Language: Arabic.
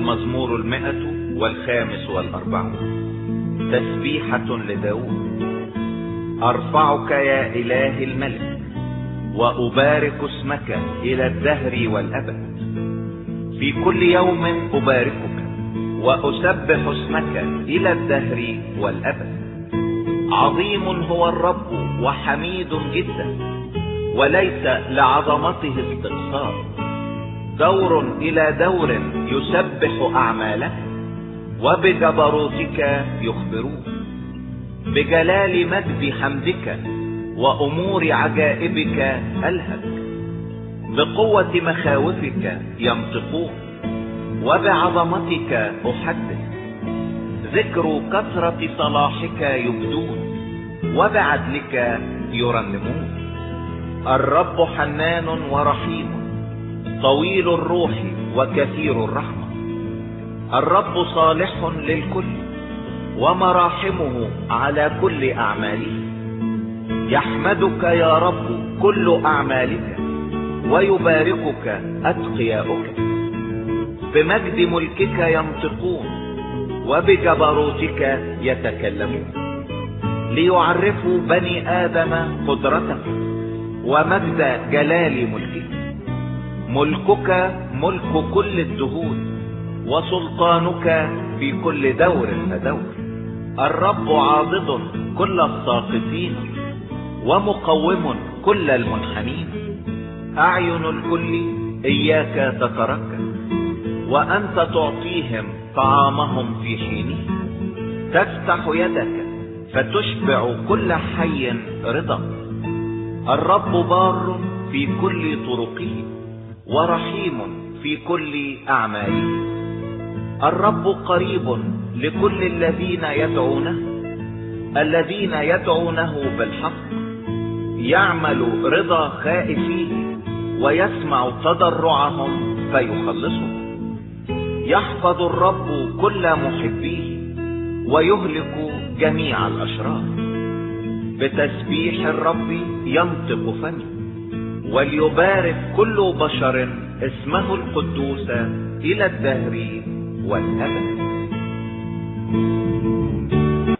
المزمور 145. تسبيحة لداود. أرفعك يا إله الملك، وأبارك اسمك إلى الدهر والأبد. في كل يوم أباركك، وأسبح اسمك إلى الدهر والأبد. عظيم هو الرب وحميد جدا، وليس لعظمته استقصاء. دور إلى دور يسبح أعمالك، وبجبروتك يخبرون. بجلال مجد حمدك وأمور عجائبك ألهج. بقوة مخاوفك ينطقون، وبعظمتك أحدث. ذكر كثرة صلاحك يبدون، وبعدلك يرنمون. الرب حنان ورحيم، طويل الروح وكثير الرحمة. الرب صالح للكل، ومراحمه على كل أعماله. يحمدك يا رب كل أعمالك، ويباركك أتقياؤك. بمجد ملكك ينطقون، وبجبروتك يتكلمون. ليعرفوا بني آدم قدرتك، ومجد جلال ملكك. ملكك ملك كل الدهور، وسلطانك في كل دور فدور. الرب عاضد كل الساقطين، ومقوم كل المنحنين. أعين الكل إياك تتركز، وأنت تعطيهم طعامهم في حينه. تفتح يدك فتشبع كل حي رضا. الرب بار في كل طرقه، ورحيم في كل أعماله. الرب قريب لكل الذين يدعونه، الذين يدعونه بالحق. يعمل رضا خائفيه، ويسمع تضرعهم فيخلصهم. يحفظ الرب كل محبيه، ويهلك جميع الأشرار. بتسبيح الرب ينطق فمي، وليبارك كل بشر اسمه القدوس إلى الدهر والأبد.